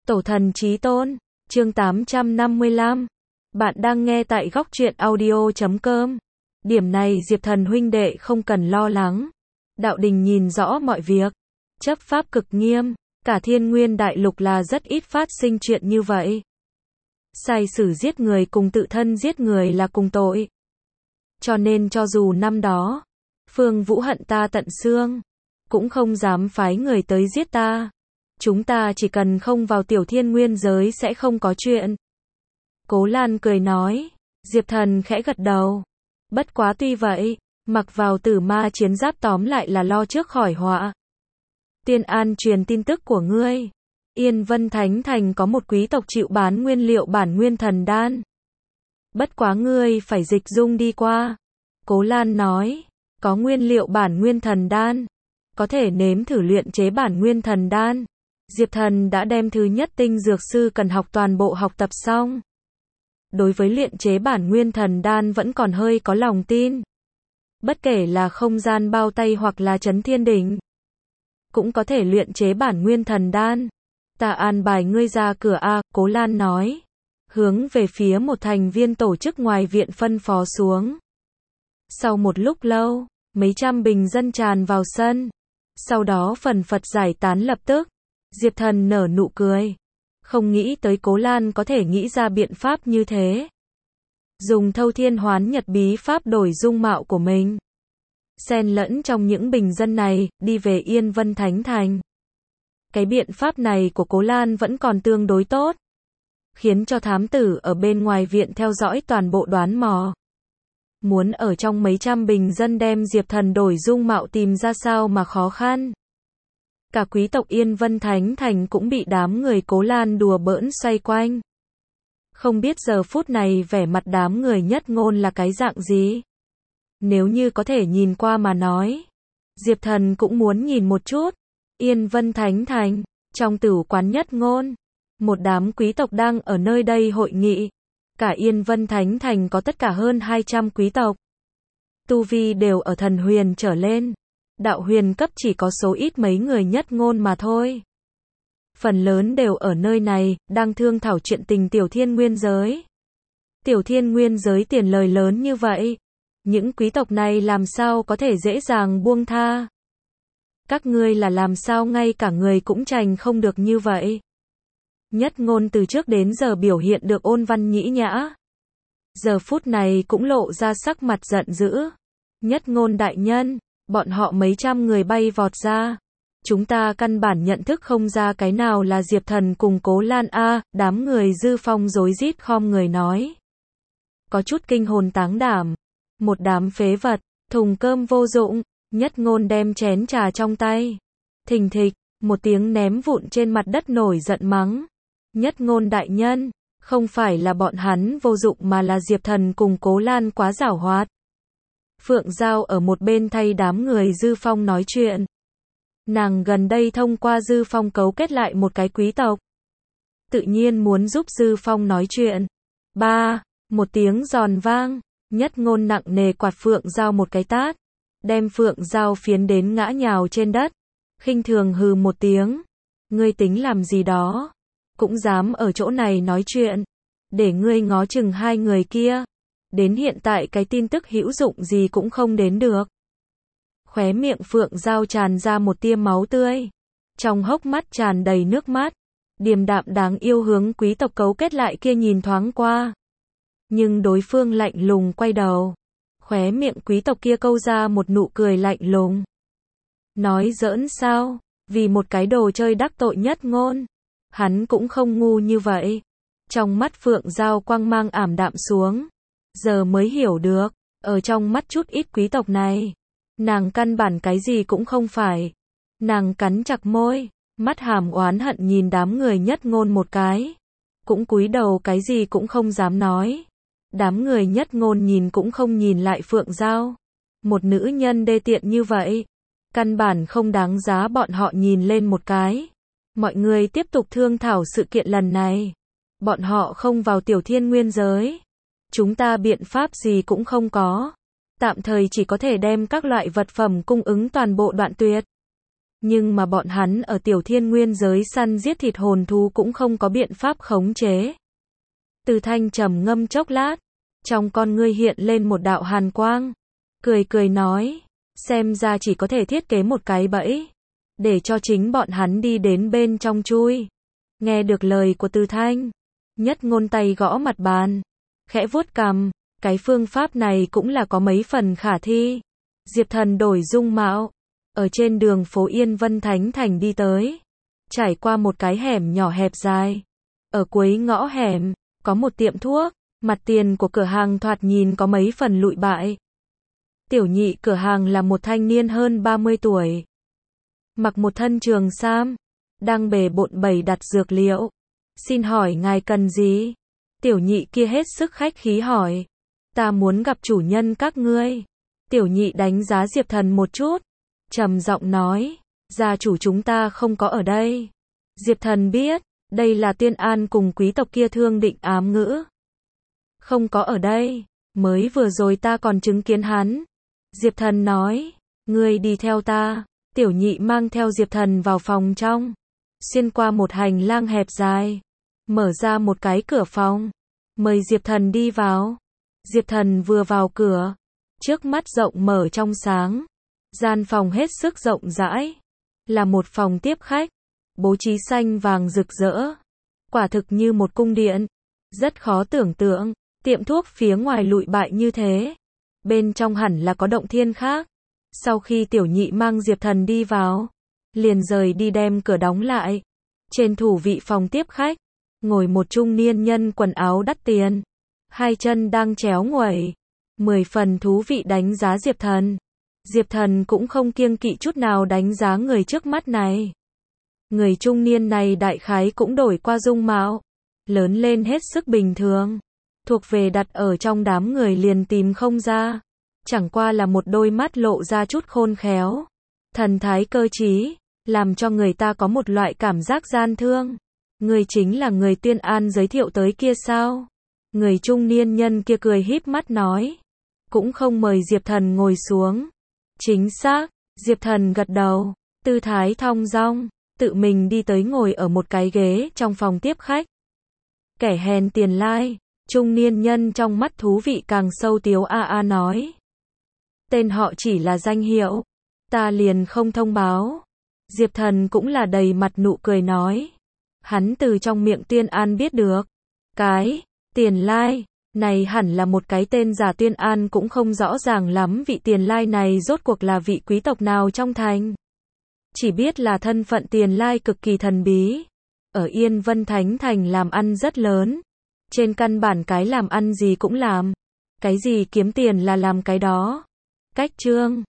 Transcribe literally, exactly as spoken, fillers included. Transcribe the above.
Tổ thần chí tôn, chương tám trăm năm mươi lăm. Bạn đang nghe tại góc truyện audio chấm com. Điểm này Diệp Thần huynh đệ không cần lo lắng. Đạo đình nhìn rõ mọi việc. Chấp pháp cực nghiêm. Cả thiên nguyên đại lục là rất ít phát sinh chuyện như vậy. Sai sử giết người cùng tự thân giết người là cùng tội. Cho nên cho dù năm đó, Phương Vũ hận ta tận xương, cũng không dám phái người tới giết ta. Chúng ta chỉ cần không vào tiểu thiên nguyên giới sẽ không có chuyện. Cố Lan cười nói. Diệp Thần khẽ gật đầu. Bất quá tuy vậy, mặc vào tử ma chiến giáp tóm lại là lo trước khỏi họa. Tiên An truyền tin tức của ngươi. Yên Vân Thánh Thành có một quý tộc chịu bán nguyên liệu bản nguyên thần đan. Bất quá ngươi phải dịch dung đi qua. Cố Lan nói. Có nguyên liệu bản nguyên thần đan. Có thể nếm thử luyện chế bản nguyên thần đan. Diệp Thần đã đem thứ nhất tinh dược sư cần học toàn bộ học tập xong. Đối với luyện chế bản nguyên thần đan vẫn còn hơi có lòng tin. Bất kể là không gian bao tay hoặc là chấn thiên đỉnh, cũng có thể luyện chế bản nguyên thần đan. Ta an bài ngươi ra cửa A, Cố Lan nói. Hướng về phía một thành viên tổ chức ngoài viện phân phó xuống. Sau một lúc lâu, mấy trăm bình dân tràn vào sân. Sau đó phần phật giải tán lập tức. Diệp Thần nở nụ cười. Không nghĩ tới Cố Lan có thể nghĩ ra biện pháp như thế. Dùng thâu thiên hoán nhật bí pháp đổi dung mạo của mình. Xen lẫn trong những bình dân này, đi về Yên Vân Thánh Thành. Cái biện pháp này của Cố Lan vẫn còn tương đối tốt. Khiến cho thám tử ở bên ngoài viện theo dõi toàn bộ đoán mò. Muốn ở trong mấy trăm bình dân đem Diệp Thần đổi dung mạo tìm ra sao mà khó khăn. Cả quý tộc Yên Vân Thánh Thành cũng bị đám người Cố Lan đùa bỡn xoay quanh. Không biết giờ phút này vẻ mặt đám người Nhất Ngôn là cái dạng gì. Nếu như có thể nhìn qua mà nói. Diệp Thần cũng muốn nhìn một chút. Yên Vân Thánh Thành, trong tửu quán Nhất Ngôn. Một đám quý tộc đang ở nơi đây hội nghị. Cả Yên Vân Thánh Thành có tất cả hơn hai trăm quý tộc. Tu vi đều ở thần huyền trở lên. Đạo huyền cấp chỉ có số ít mấy người Nhất Ngôn mà thôi. Phần lớn đều ở nơi này, đang thương thảo chuyện tình tiểu thiên nguyên giới. Tiểu thiên nguyên giới tiền lời lớn như vậy. Những quý tộc này làm sao có thể dễ dàng buông tha. Các ngươi là làm sao ngay cả người cũng trành không được như vậy. Nhất Ngôn từ trước đến giờ biểu hiện được ôn văn nhĩ nhã. Giờ phút này cũng lộ ra sắc mặt giận dữ. Nhất Ngôn đại nhân. Bọn họ mấy trăm người bay vọt ra. Chúng ta căn bản nhận thức không ra cái nào là Diệp Thần cùng Cố Lan A, đám người Dư Phong rối rít khom người nói. Có chút kinh hồn táng đảm. Một đám phế vật, thùng cơm vô dụng, Nhất Ngôn đem chén trà trong tay. Thình thịch, một tiếng ném vụn trên mặt đất nổi giận mắng. Nhất Ngôn đại nhân, không phải là bọn hắn vô dụng mà là Diệp Thần cùng Cố Lan quá giảo hoạt. Phượng Giao ở một bên thay đám người Dư Phong nói chuyện. Nàng gần đây thông qua Dư Phong cấu kết lại một cái quý tộc. Tự nhiên muốn giúp Dư Phong nói chuyện. Ba, một tiếng giòn vang, Nhất Ngôn nặng nề quạt Phượng Giao một cái tát. Đem Phượng Giao phiến đến ngã nhào trên đất. Khinh thường hừ một tiếng. Ngươi tính làm gì đó? Cũng dám ở chỗ này nói chuyện. Để ngươi ngó chừng hai người kia. Đến hiện tại cái tin tức hữu dụng gì cũng không đến được. Khóe miệng Phượng Giao tràn ra một tia máu tươi. Trong hốc mắt tràn đầy nước mắt. Điềm đạm đáng yêu hướng quý tộc cấu kết lại kia nhìn thoáng qua. Nhưng đối phương lạnh lùng quay đầu. Khóe miệng quý tộc kia câu ra một nụ cười lạnh lùng. Nói giỡn sao? Vì một cái đồ chơi đắc tội Nhất Ngôn. Hắn cũng không ngu như vậy. Trong mắt Phượng Giao quang mang ảm đạm xuống. Giờ mới hiểu được, ở trong mắt chút ít quý tộc này, nàng căn bản cái gì cũng không phải. Nàng cắn chặt môi, mắt hàm oán hận nhìn đám người Nhất Ngôn một cái. Cũng cúi đầu cái gì cũng không dám nói. Đám người Nhất Ngôn nhìn cũng không nhìn lại Phượng Giao. Một nữ nhân đê tiện như vậy, căn bản không đáng giá bọn họ nhìn lên một cái. Mọi người tiếp tục thương thảo sự kiện lần này. Bọn họ không vào tiểu thiên nguyên giới. Chúng ta biện pháp gì cũng không có. Tạm thời chỉ có thể đem các loại vật phẩm cung ứng toàn bộ đoạn tuyệt. Nhưng mà bọn hắn ở tiểu thiên nguyên giới săn giết thịt hồn thú cũng không có biện pháp khống chế. Từ Thanh trầm ngâm chốc lát, trong con ngươi hiện lên một đạo hàn quang, cười cười nói, xem ra chỉ có thể thiết kế một cái bẫy, để cho chính bọn hắn đi đến bên trong chui. Nghe được lời của Từ Thanh, Nhất Ngôn tay gõ mặt bàn, khẽ vuốt cằm, cái phương pháp này cũng là có mấy phần khả thi. Diệp Thần đổi dung mạo, ở trên đường phố Yên Vân Thánh Thành đi tới, trải qua một cái hẻm nhỏ hẹp dài. Ở cuối ngõ hẻm, có một tiệm thuốc, mặt tiền của cửa hàng thoạt nhìn có mấy phần lụi bại. Tiểu nhị cửa hàng là một thanh niên hơn ba mươi tuổi, mặc một thân trường sam, đang bề bộn bày đặt dược liệu. Xin hỏi ngài cần gì? Tiểu nhị kia hết sức khách khí hỏi. Ta muốn gặp chủ nhân các ngươi. Tiểu nhị đánh giá Diệp Thần một chút, trầm giọng nói, gia chủ chúng ta không có ở đây. Diệp Thần biết, đây là Tiên An cùng quý tộc kia thương định ám ngữ. Không có ở đây, mới vừa rồi ta còn chứng kiến hắn. Diệp Thần nói, ngươi đi theo ta. Tiểu nhị mang theo Diệp Thần vào phòng trong, xuyên qua một hành lang hẹp dài, mở ra một cái cửa phòng, mời Diệp Thần đi vào. Diệp Thần vừa vào cửa, trước mắt rộng mở trong sáng, gian phòng hết sức rộng rãi, là một phòng tiếp khách, bố trí xanh vàng rực rỡ, quả thực như một cung điện, rất khó tưởng tượng, tiệm thuốc phía ngoài lụi bại như thế, bên trong hẳn là có động thiên khác. Sau khi tiểu nhị mang Diệp Thần đi vào, liền rời đi đem cửa đóng lại. Trên thủ vị phòng tiếp khách, ngồi một trung niên nhân quần áo đắt tiền, hai chân đang chéo nguẩy, mười phần thú vị đánh giá Diệp Thần. Diệp Thần cũng không kiêng kỵ chút nào đánh giá người trước mắt này. Người trung niên này đại khái cũng đổi qua dung mạo, lớn lên hết sức bình thường, thuộc về đặt ở trong đám người liền tìm không ra. Chẳng qua là một đôi mắt lộ ra chút khôn khéo, thần thái cơ trí, làm cho người ta có một loại cảm giác gian thương. Người chính là người Tiên An giới thiệu tới kia sao? Người trung niên nhân kia cười híp mắt nói, cũng không mời Diệp Thần ngồi xuống. Chính xác, Diệp Thần gật đầu, tư thái thong dong, tự mình đi tới ngồi ở một cái ghế trong phòng tiếp khách. Kẻ hèn tiền lai, trung niên nhân trong mắt thú vị càng sâu tiếu a a nói. Tên họ chỉ là danh hiệu, ta liền không thông báo. Diệp Thần cũng là đầy mặt nụ cười nói. Hắn từ trong miệng Tiên An biết được, cái Tiền Lai này hẳn là một cái tên giả. Tiên An cũng không rõ ràng lắm vị Tiền Lai này rốt cuộc là vị quý tộc nào trong thành. Chỉ biết là thân phận Tiền Lai cực kỳ thần bí, ở Yên Vân Thánh Thành làm ăn rất lớn, trên căn bản cái làm ăn gì cũng làm, cái gì kiếm tiền là làm cái đó. Cách chương